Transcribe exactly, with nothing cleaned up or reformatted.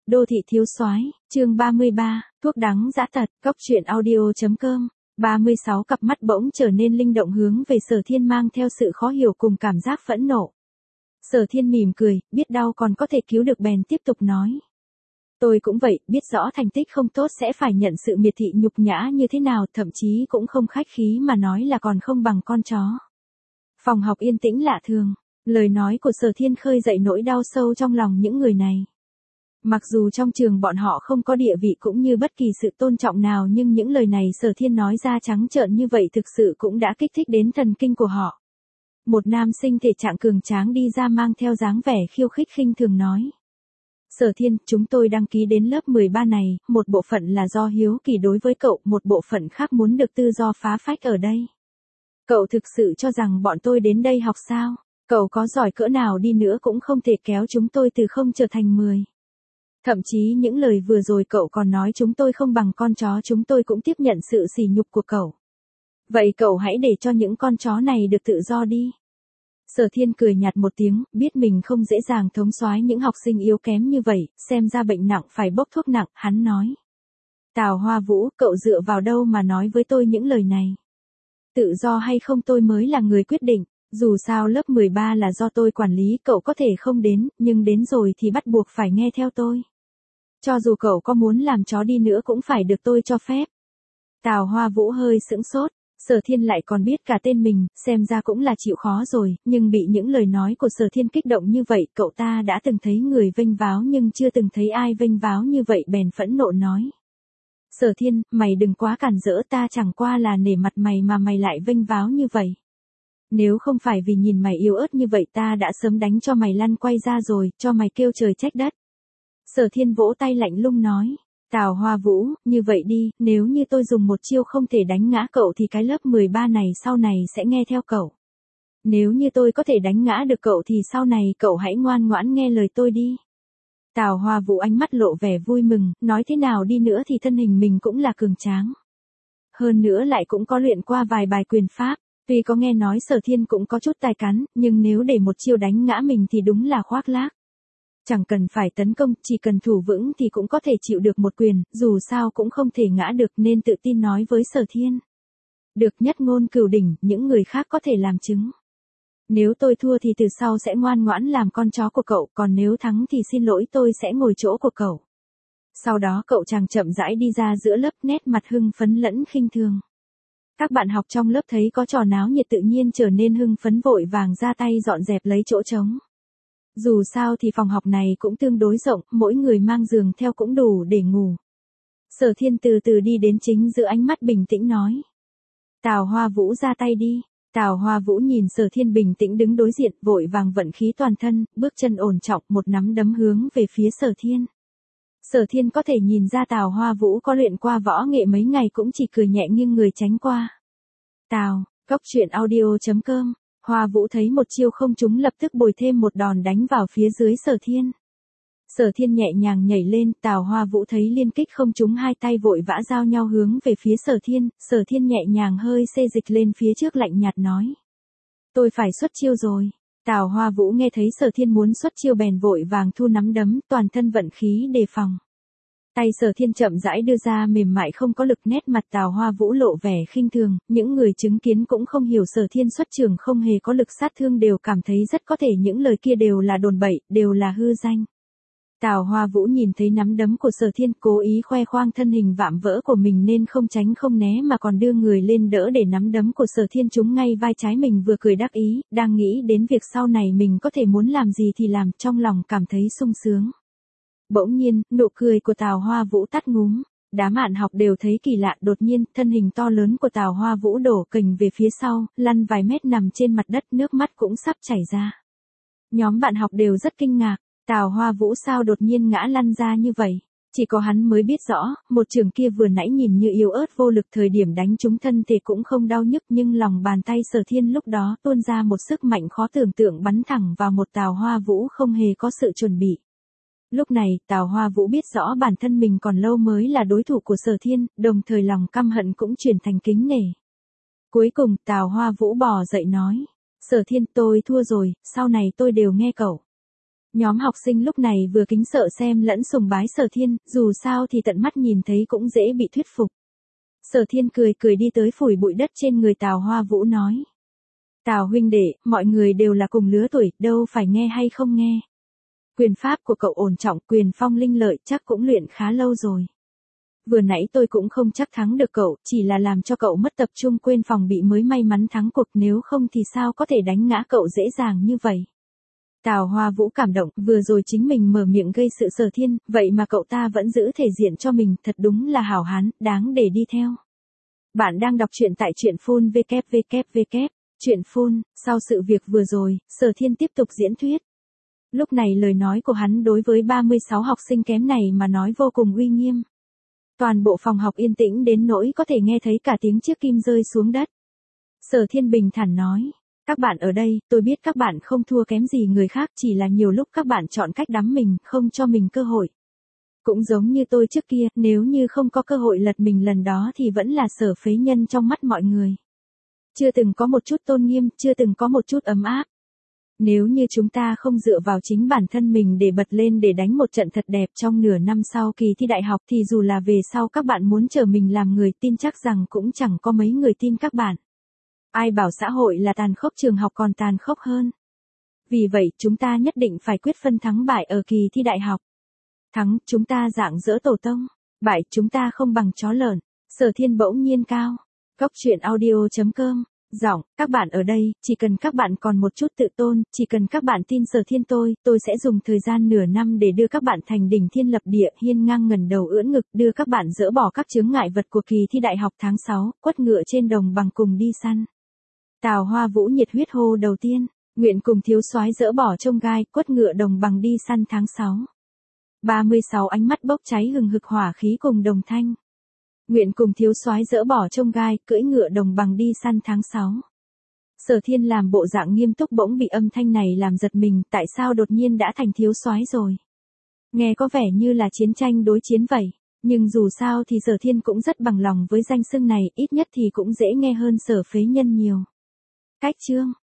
Đô thị thiếu soái, chương ba mươi ba, thuốc đắng dã tật, góc truyện audio.com. ba mươi sáu cặp mắt bỗng trở nên linh động hướng về Sở Thiên mang theo sự khó hiểu cùng cảm giác phẫn nộ. Sở Thiên mỉm cười, biết đau còn có thể cứu được bèn tiếp tục nói. Tôi cũng vậy, biết rõ thành tích không tốt sẽ phải nhận sự miệt thị nhục nhã như thế nào, thậm chí cũng không khách khí mà nói là còn không bằng con chó. Phòng học yên tĩnh lạ thường, lời nói của Sở Thiên khơi dậy nỗi đau sâu trong lòng những người này. Mặc dù trong trường bọn họ không có địa vị cũng như bất kỳ sự tôn trọng nào, nhưng những lời này Sở Thiên nói ra trắng trợn như vậy thực sự cũng đã kích thích đến thần kinh của họ. Một nam sinh thể trạng cường tráng đi ra mang theo dáng vẻ khiêu khích khinh thường nói. Sở Thiên, chúng tôi đăng ký đến lớp mười ba này, một bộ phận là do hiếu kỳ đối với cậu, một bộ phận khác muốn được tự do phá phách ở đây. Cậu thực sự cho rằng bọn tôi đến đây học sao? Cậu có giỏi cỡ nào đi nữa cũng không thể kéo chúng tôi từ không trở thành mười. Thậm chí những lời vừa rồi cậu còn nói chúng tôi không bằng con chó, chúng tôi cũng tiếp nhận sự sỉ nhục của cậu. Vậy cậu hãy để cho những con chó này được tự do đi. Sở Thiên cười nhạt một tiếng, biết mình không dễ dàng thống soái những học sinh yếu kém như vậy, xem ra bệnh nặng phải bốc thuốc nặng, hắn nói. Tào Hoa Vũ, cậu dựa vào đâu mà nói với tôi những lời này? Tự do hay không tôi mới là người quyết định, dù sao lớp mười ba là do tôi quản lý, cậu có thể không đến, nhưng đến rồi thì bắt buộc phải nghe theo tôi. Cho dù cậu có muốn làm chó đi nữa cũng phải được tôi cho phép. Tào Hoa Vũ hơi sững sốt. Sở Thiên lại còn biết cả tên mình, xem ra cũng là chịu khó rồi, nhưng bị những lời nói của Sở Thiên kích động như vậy, cậu ta đã từng thấy người vênh váo nhưng chưa từng thấy ai vênh váo như vậy, bèn phẫn nộ nói. Sở Thiên, mày đừng quá cản rỡ, ta chẳng qua là nể mặt mày mà mày lại vênh váo như vậy. Nếu không phải vì nhìn mày yếu ớt như vậy ta đã sớm đánh cho mày lăn quay ra rồi, cho mày kêu trời trách đất. Sở Thiên vỗ tay lạnh lùng nói. Tào Hoa Vũ, như vậy đi, nếu như tôi dùng một chiêu không thể đánh ngã cậu thì cái lớp mười ba này sau này sẽ nghe theo cậu. Nếu như tôi có thể đánh ngã được cậu thì sau này cậu hãy ngoan ngoãn nghe lời tôi đi. Tào Hoa Vũ ánh mắt lộ vẻ vui mừng, nói thế nào đi nữa thì thân hình mình cũng là cường tráng. Hơn nữa lại cũng có luyện qua vài bài quyền pháp, tuy có nghe nói Sở Thiên cũng có chút tài cán, nhưng nếu để một chiêu đánh ngã mình thì đúng là khoác lác. Chẳng cần phải tấn công, chỉ cần thủ vững thì cũng có thể chịu được một quyền, dù sao cũng không thể ngã được nên tự tin nói với Sở Thiên. Được, nhất ngôn cửu đỉnh, những người khác có thể làm chứng. Nếu tôi thua thì từ sau sẽ ngoan ngoãn làm con chó của cậu, còn nếu thắng thì xin lỗi tôi sẽ ngồi chỗ của cậu. Sau đó cậu chàng chậm rãi đi ra giữa lớp, nét mặt hưng phấn lẫn khinh thường. Các bạn học trong lớp thấy có trò náo nhiệt tự nhiên trở nên hưng phấn, vội vàng ra tay dọn dẹp lấy chỗ trống. Dù sao thì phòng học này cũng tương đối rộng, mỗi người mang giường theo cũng đủ để ngủ. Sở Thiên từ từ đi đến chính giữa, ánh mắt bình tĩnh nói. Tào Hoa Vũ ra tay đi. Tào Hoa Vũ nhìn Sở Thiên bình tĩnh đứng đối diện, vội vàng vận khí toàn thân, bước chân ổn trọng, một nắm đấm hướng về phía Sở Thiên. Sở Thiên có thể nhìn ra Tào Hoa Vũ có luyện qua võ nghệ mấy ngày, cũng chỉ cười nhẹ nghiêng người tránh qua. Tào, góc truyện audio.com. Hoa Vũ thấy một chiêu không trúng lập tức bồi thêm một đòn đánh vào phía dưới Sở Thiên. Sở Thiên nhẹ nhàng nhảy lên, Tào Hoa Vũ thấy liên kích không trúng, hai tay vội vã giao nhau hướng về phía Sở Thiên, Sở Thiên nhẹ nhàng hơi xê dịch lên phía trước, lạnh nhạt nói. Tôi phải xuất chiêu rồi. Tào Hoa Vũ nghe thấy Sở Thiên muốn xuất chiêu bèn vội vàng thu nắm đấm, toàn thân vận khí đề phòng. Tay Sở Thiên chậm rãi đưa ra mềm mại không có lực, nét mặt Tào Hoa Vũ lộ vẻ khinh thường, những người chứng kiến cũng không hiểu Sở Thiên xuất trường không hề có lực sát thương đều cảm thấy rất có thể những lời kia đều là đồn bậy, đều là hư danh. Tào Hoa Vũ nhìn thấy nắm đấm của Sở Thiên, cố ý khoe khoang thân hình vạm vỡ của mình nên không tránh không né mà còn đưa người lên đỡ để nắm đấm của Sở Thiên trúng ngay vai trái mình, vừa cười đắc ý, đang nghĩ đến việc sau này mình có thể muốn làm gì thì làm, trong lòng cảm thấy sung sướng. Bỗng nhiên, nụ cười của Tào Hoa Vũ tắt ngúm, đám bạn học đều thấy kỳ lạ, đột nhiên, thân hình to lớn của Tào Hoa Vũ đổ kềnh về phía sau, lăn vài mét nằm trên mặt đất, nước mắt cũng sắp chảy ra. Nhóm bạn học đều rất kinh ngạc, Tào Hoa Vũ sao đột nhiên ngã lăn ra như vậy? Chỉ có hắn mới biết rõ, một trường kia vừa nãy nhìn như yếu ớt vô lực, thời điểm đánh trúng thân thể cũng không đau nhức, nhưng lòng bàn tay Sở Thiên lúc đó tuôn ra một sức mạnh khó tưởng tượng, bắn thẳng vào một Tào Hoa Vũ không hề có sự chuẩn bị. Lúc này, Tào Hoa Vũ biết rõ bản thân mình còn lâu mới là đối thủ của Sở Thiên, đồng thời lòng căm hận cũng chuyển thành kính nể. Cuối cùng, Tào Hoa Vũ bò dậy nói, Sở Thiên, tôi thua rồi, sau này tôi đều nghe cậu. Nhóm học sinh lúc này vừa kính sợ xem lẫn sùng bái Sở Thiên, dù sao thì tận mắt nhìn thấy cũng dễ bị thuyết phục. Sở Thiên cười cười đi tới phủi bụi đất trên người Tào Hoa Vũ nói. Tào huynh đệ, mọi người đều là cùng lứa tuổi, đâu phải nghe hay không nghe. Quyền pháp của cậu ổn trọng, quyền phong linh lợi chắc cũng luyện khá lâu rồi. Vừa nãy tôi cũng không chắc thắng được cậu, chỉ là làm cho cậu mất tập trung quên phòng bị mới may mắn thắng cuộc, nếu không thì sao có thể đánh ngã cậu dễ dàng như vậy. Tào Hoa Vũ cảm động, vừa rồi chính mình mở miệng gây sự Sở Thiên, vậy mà cậu ta vẫn giữ thể diện cho mình, thật đúng là hảo hán, đáng để đi theo. Bạn đang đọc truyện tại truyện phun vê kép vê kép vê kép, truyện phun, sau sự việc vừa rồi, Sở Thiên tiếp tục diễn thuyết. Lúc này lời nói của hắn đối với ba mươi sáu học sinh kém này mà nói vô cùng uy nghiêm. Toàn bộ phòng học yên tĩnh đến nỗi có thể nghe thấy cả tiếng chiếc kim rơi xuống đất. Sở Thiên bình thản nói. Các bạn ở đây, tôi biết các bạn không thua kém gì người khác, chỉ là nhiều lúc các bạn chọn cách đắm mình, không cho mình cơ hội. Cũng giống như tôi trước kia, nếu như không có cơ hội lật mình lần đó thì vẫn là Sở phế nhân trong mắt mọi người. Chưa từng có một chút tôn nghiêm, chưa từng có một chút ấm áp. Nếu như chúng ta không dựa vào chính bản thân mình để bật lên để đánh một trận thật đẹp trong nửa năm sau kỳ thi đại học thì dù là về sau các bạn muốn trở mình làm người, tin chắc rằng cũng chẳng có mấy người tin các bạn. Ai bảo xã hội là tàn khốc, trường học còn tàn khốc hơn. Vì vậy chúng ta nhất định phải quyết phân thắng bại ở kỳ thi đại học. Thắng, chúng ta rạng rỡ tổ tông. Bại, chúng ta không bằng chó lợn. Sở Thiên bỗng nhiên cao. Góc truyện audio chấm com. Giọng, các bạn ở đây, chỉ cần các bạn còn một chút tự tôn, chỉ cần các bạn tin Sở Thiên tôi, tôi sẽ dùng thời gian nửa năm để đưa các bạn thành đỉnh thiên lập địa, hiên ngang ngẩng đầu ưỡn ngực, đưa các bạn dỡ bỏ các chướng ngại vật của kỳ thi đại học tháng sáu, quất ngựa trên đồng bằng cùng đi săn. Tào Hoa Vũ nhiệt huyết hô đầu tiên, nguyện cùng thiếu soái dỡ bỏ chông gai, quất ngựa đồng bằng đi săn tháng sáu. ba mươi sáu ánh mắt bốc cháy hừng hực hỏa khí cùng đồng thanh. Nguyện cùng thiếu soái dỡ bỏ chông gai, cưỡi ngựa đồng bằng đi săn tháng sáu. Sở Thiên làm bộ dạng nghiêm túc bỗng bị âm thanh này làm giật mình, tại sao đột nhiên đã thành thiếu soái rồi? Nghe có vẻ như là chiến tranh đối chiến vậy, nhưng dù sao thì Sở Thiên cũng rất bằng lòng với danh xưng này, ít nhất thì cũng dễ nghe hơn Sở phế nhân nhiều. Cách chương